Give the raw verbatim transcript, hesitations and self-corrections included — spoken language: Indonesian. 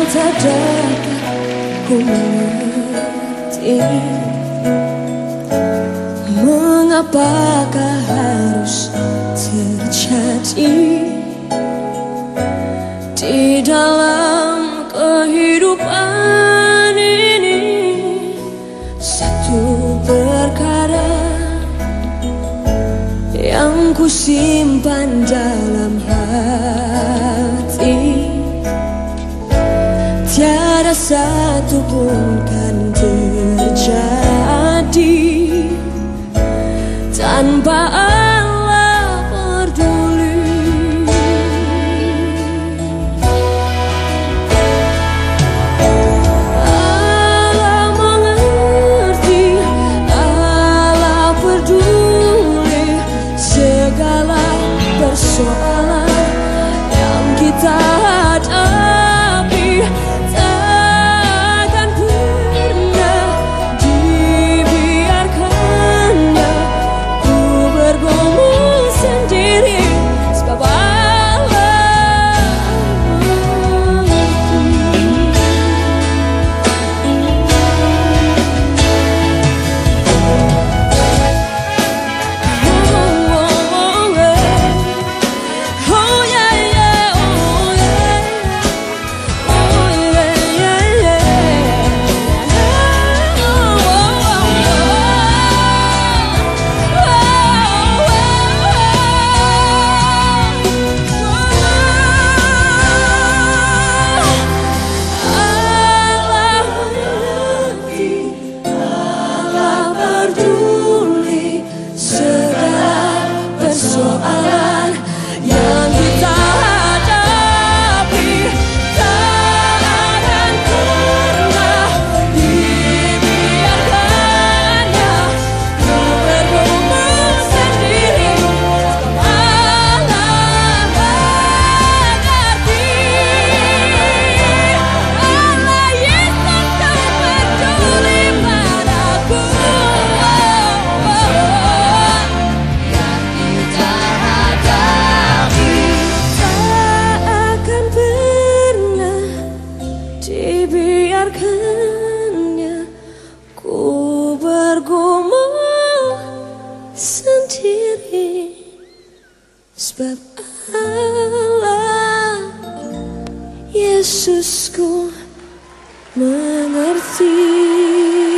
tak dapat ku mengerti, mengapakah harus terjadi di dalam kehidupan ini. Satu perkara yang ku simpan dalam hati, tiada satu pun kan terjadi tanpa Allah peduli. Allah mengerti, Allah peduli segala persoalan yang kita hadapi. Takkan pernah dibiarkannya ku bergumul sendiri, sebab Allah mengerti. Oh yeah, yeah, oh yeah, oh yeah, yeah, yeah. Oh, Allah mengerti, Allah peduli segala persoalan yang kita hadapi. Takkan pernah dibiarkannya ku bergumul sendiri, sebab Allah mengerti. Allah Yesus tak peduli padaku. Yang kita hadapi tak akan pernah dibiarkannya ku bergumul sendiri, sebab Allah Yesusku mengerti.